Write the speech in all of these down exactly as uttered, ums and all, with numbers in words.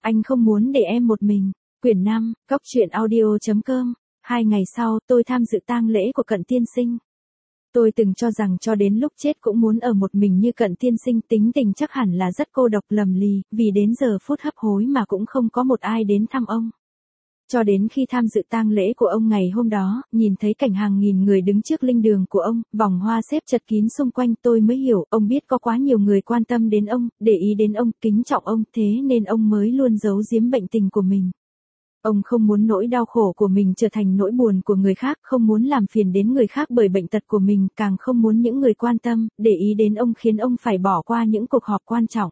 Anh không muốn để em một mình. Quyển năm, Cóc truyện audio chấm com. Hai ngày sau, tôi tham dự tang lễ của Cận tiên sinh. Tôi từng cho rằng cho đến lúc chết cũng muốn ở một mình như Cận tiên sinh, tính tình chắc hẳn là rất cô độc lầm lì, vì đến giờ phút hấp hối mà cũng không có một ai đến thăm ông. Cho đến khi tham dự tang lễ của ông ngày hôm đó, nhìn thấy cảnh hàng nghìn người đứng trước linh đường của ông, vòng hoa xếp chật kín xung quanh, tôi mới hiểu, ông biết có quá nhiều người quan tâm đến ông, để ý đến ông, kính trọng ông, thế nên ông mới luôn giấu giếm bệnh tình của mình. Ông không muốn nỗi đau khổ của mình trở thành nỗi buồn của người khác, không muốn làm phiền đến người khác bởi bệnh tật của mình, càng không muốn những người quan tâm, để ý đến ông khiến ông phải bỏ qua những cuộc họp quan trọng.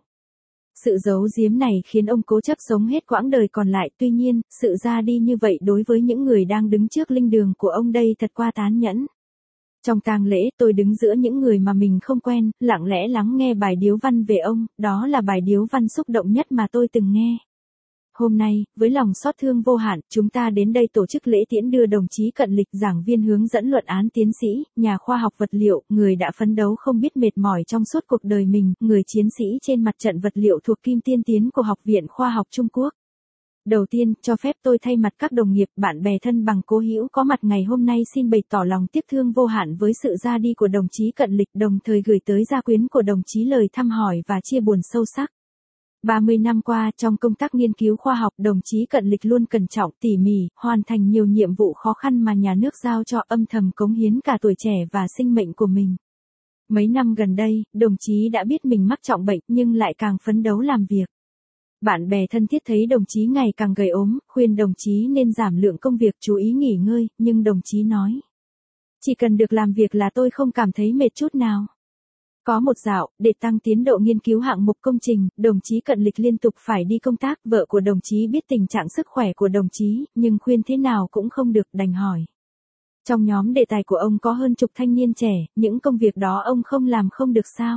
Sự giấu giếm này khiến ông cố chấp sống hết quãng đời còn lại, tuy nhiên, sự ra đi như vậy đối với những người đang đứng trước linh đường của ông đây thật quá tàn nhẫn. Trong tang lễ, tôi đứng giữa những người mà mình không quen, lặng lẽ lắng nghe bài điếu văn về ông, đó là bài điếu văn xúc động nhất mà tôi từng nghe. Hôm nay, với lòng xót thương vô hạn, chúng ta đến đây tổ chức lễ tiễn đưa đồng chí Cận Lịch, giảng viên hướng dẫn luận án tiến sĩ, nhà khoa học vật liệu, người đã phấn đấu không biết mệt mỏi trong suốt cuộc đời mình, người chiến sĩ trên mặt trận vật liệu thuộc kim tiên tiến của Học viện Khoa học Trung Quốc. Đầu tiên, cho phép tôi thay mặt các đồng nghiệp, bạn bè thân bằng cố hữu có mặt ngày hôm nay xin bày tỏ lòng tiếc thương vô hạn với sự ra đi của đồng chí Cận Lịch, đồng thời gửi tới gia quyến của đồng chí lời thăm hỏi và chia buồn sâu sắc. ba mươi năm qua, trong công tác nghiên cứu khoa học, đồng chí Cận Lịch luôn cẩn trọng, tỉ mỉ, hoàn thành nhiều nhiệm vụ khó khăn mà nhà nước giao cho, âm thầm cống hiến cả tuổi trẻ và sinh mệnh của mình. Mấy năm gần đây, đồng chí đã biết mình mắc trọng bệnh nhưng lại càng phấn đấu làm việc. Bạn bè thân thiết thấy đồng chí ngày càng gầy ốm, khuyên đồng chí nên giảm lượng công việc, chú ý nghỉ ngơi, nhưng đồng chí nói: "Chỉ cần được làm việc là tôi không cảm thấy mệt chút nào." Có một dạo, để tăng tiến độ nghiên cứu hạng mục công trình, đồng chí Cận Lịch liên tục phải đi công tác, vợ của đồng chí biết tình trạng sức khỏe của đồng chí, nhưng khuyên thế nào cũng không được, đành hỏi. Trong nhóm đề tài của ông có hơn chục thanh niên trẻ, những công việc đó ông không làm không được sao?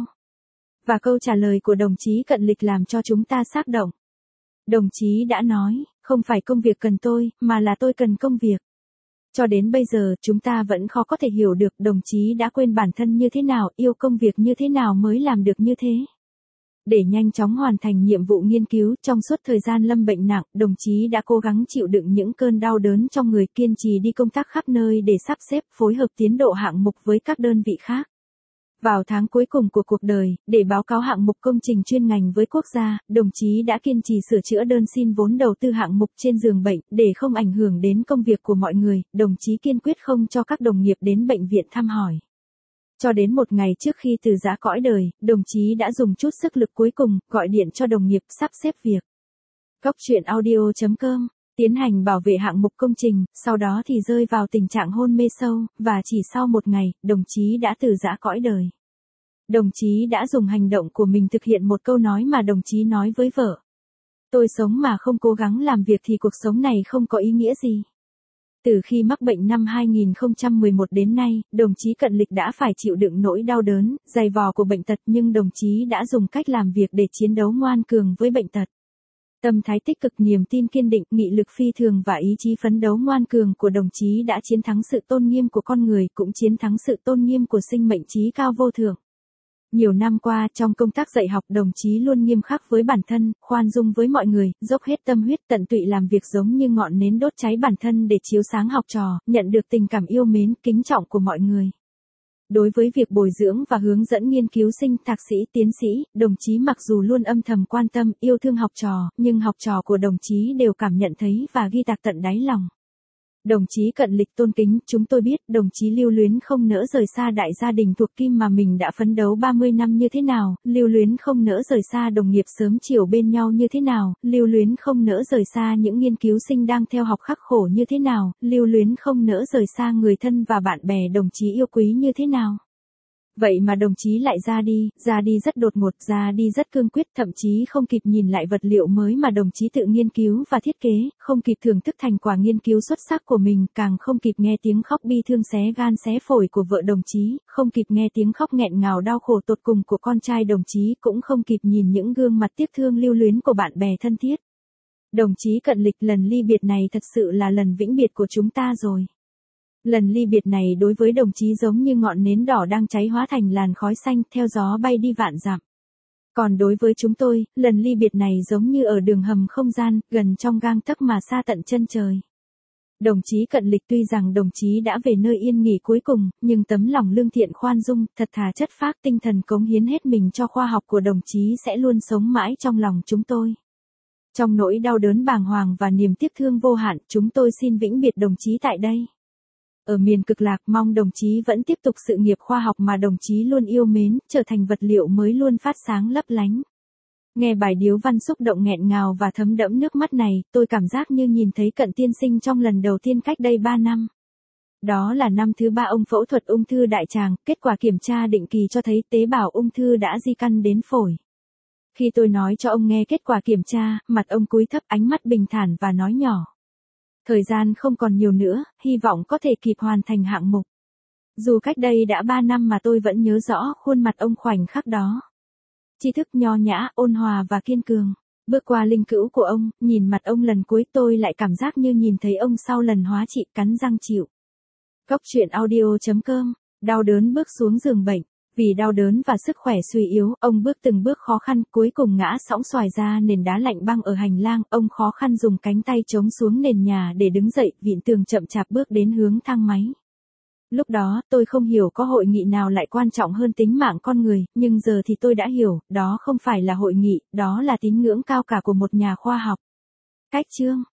Và câu trả lời của đồng chí Cận Lịch làm cho chúng ta xúc động. Đồng chí đã nói, không phải công việc cần tôi, mà là tôi cần công việc. Cho đến bây giờ, chúng ta vẫn khó có thể hiểu được đồng chí đã quên bản thân như thế nào, yêu công việc như thế nào mới làm được như thế. Để nhanh chóng hoàn thành nhiệm vụ nghiên cứu, trong suốt thời gian lâm bệnh nặng, đồng chí đã cố gắng chịu đựng những cơn đau đớn trong người, kiên trì đi công tác khắp nơi để sắp xếp, phối hợp tiến độ hạng mục với các đơn vị khác. Vào tháng cuối cùng của cuộc đời, để báo cáo hạng mục công trình chuyên ngành với quốc gia, đồng chí đã kiên trì sửa chữa đơn xin vốn đầu tư hạng mục trên giường bệnh, để không ảnh hưởng đến công việc của mọi người, đồng chí kiên quyết không cho các đồng nghiệp đến bệnh viện thăm hỏi. Cho đến một ngày trước khi từ giã cõi đời, đồng chí đã dùng chút sức lực cuối cùng, gọi điện cho đồng nghiệp sắp xếp việc. Cóc truyện audio chấm com tiến hành bảo vệ hạng mục công trình, sau đó thì rơi vào tình trạng hôn mê sâu, và chỉ sau một ngày, đồng chí đã từ giã cõi đời. Đồng chí đã dùng hành động của mình thực hiện một câu nói mà đồng chí nói với vợ: "Tôi sống mà không cố gắng làm việc thì cuộc sống này không có ý nghĩa gì." Từ khi mắc bệnh năm hai nghìn không trăm mười một đến nay, đồng chí Cận Lịch đã phải chịu đựng nỗi đau đớn, dày vò của bệnh tật, nhưng đồng chí đã dùng cách làm việc để chiến đấu ngoan cường với bệnh tật. Tâm thái tích cực, niềm tin kiên định, nghị lực phi thường và ý chí phấn đấu ngoan cường của đồng chí đã chiến thắng sự tôn nghiêm của con người, cũng chiến thắng sự tôn nghiêm của sinh mệnh chí cao vô thượng. Nhiều năm qua, trong công tác dạy học, đồng chí luôn nghiêm khắc với bản thân, khoan dung với mọi người, dốc hết tâm huyết, tận tụy làm việc giống như ngọn nến đốt cháy bản thân để chiếu sáng học trò, nhận được tình cảm yêu mến, kính trọng của mọi người. Đối với việc bồi dưỡng và hướng dẫn nghiên cứu sinh, thạc sĩ, tiến sĩ, đồng chí mặc dù luôn âm thầm quan tâm, yêu thương học trò, nhưng học trò của đồng chí đều cảm nhận thấy và ghi tạc tận đáy lòng. Đồng chí Cận Lịch tôn kính, chúng tôi biết, đồng chí lưu luyến không nỡ rời xa đại gia đình thuộc kim mà mình đã phấn đấu ba mươi năm như thế nào, lưu luyến không nỡ rời xa đồng nghiệp sớm chiều bên nhau như thế nào, lưu luyến không nỡ rời xa những nghiên cứu sinh đang theo học khắc khổ như thế nào, lưu luyến không nỡ rời xa người thân và bạn bè đồng chí yêu quý như thế nào. Vậy mà đồng chí lại ra đi, ra đi rất đột ngột, ra đi rất cương quyết, thậm chí không kịp nhìn lại vật liệu mới mà đồng chí tự nghiên cứu và thiết kế, không kịp thưởng thức thành quả nghiên cứu xuất sắc của mình, càng không kịp nghe tiếng khóc bi thương xé gan xé phổi của vợ đồng chí, không kịp nghe tiếng khóc nghẹn ngào đau khổ tột cùng của con trai đồng chí, cũng không kịp nhìn những gương mặt tiếc thương lưu luyến của bạn bè thân thiết. Đồng chí Cận Lịch, lần ly biệt này thật sự là lần vĩnh biệt của chúng ta rồi. Lần ly biệt này đối với đồng chí giống như ngọn nến đỏ đang cháy hóa thành làn khói xanh, theo gió bay đi vạn dặm. Còn đối với chúng tôi, lần ly biệt này giống như ở đường hầm không gian, gần trong gang tấc mà xa tận chân trời. Đồng chí Cận Lịch tuy rằng đồng chí đã về nơi yên nghỉ cuối cùng, nhưng tấm lòng lương thiện khoan dung, thật thà chất phác tinh thần cống hiến hết mình cho khoa học của đồng chí sẽ luôn sống mãi trong lòng chúng tôi. Trong nỗi đau đớn bàng hoàng và niềm tiếc thương vô hạn, chúng tôi xin vĩnh biệt đồng chí tại đây. Ở miền cực lạc, mong đồng chí vẫn tiếp tục sự nghiệp khoa học mà đồng chí luôn yêu mến, trở thành vật liệu mới luôn phát sáng lấp lánh. Nghe bài điếu văn xúc động nghẹn ngào và thấm đẫm nước mắt này, tôi cảm giác như nhìn thấy Cận tiên sinh trong lần đầu tiên cách đây ba năm. Đó là năm thứ ba ông phẫu thuật ung thư đại tràng, kết quả kiểm tra định kỳ cho thấy tế bào ung thư đã di căn đến phổi. Khi tôi nói cho ông nghe kết quả kiểm tra, mặt ông cúi thấp, ánh mắt bình thản và nói nhỏ. Thời gian không còn nhiều nữa, hy vọng có thể kịp hoàn thành hạng mục. Dù cách đây đã ba năm mà tôi vẫn nhớ rõ khuôn mặt ông khoảnh khắc đó. Tri thức nho nhã, ôn hòa và kiên cường. Bước qua linh cữu của ông, nhìn mặt ông lần cuối tôi lại cảm giác như nhìn thấy ông sau lần hóa trị, cắn răng chịu. Cốc truyện audio chấm com, đau đớn bước xuống giường bệnh. Vì đau đớn và sức khỏe suy yếu, ông bước từng bước khó khăn, cuối cùng ngã sõng xoài ra nền đá lạnh băng ở hành lang. Ông khó khăn dùng cánh tay chống xuống nền nhà để đứng dậy, vịn tường chậm chạp bước đến hướng thang máy. Lúc đó, tôi không hiểu có hội nghị nào lại quan trọng hơn tính mạng con người, nhưng giờ thì tôi đã hiểu, đó không phải là hội nghị, đó là tín ngưỡng cao cả của một nhà khoa học. Cách chương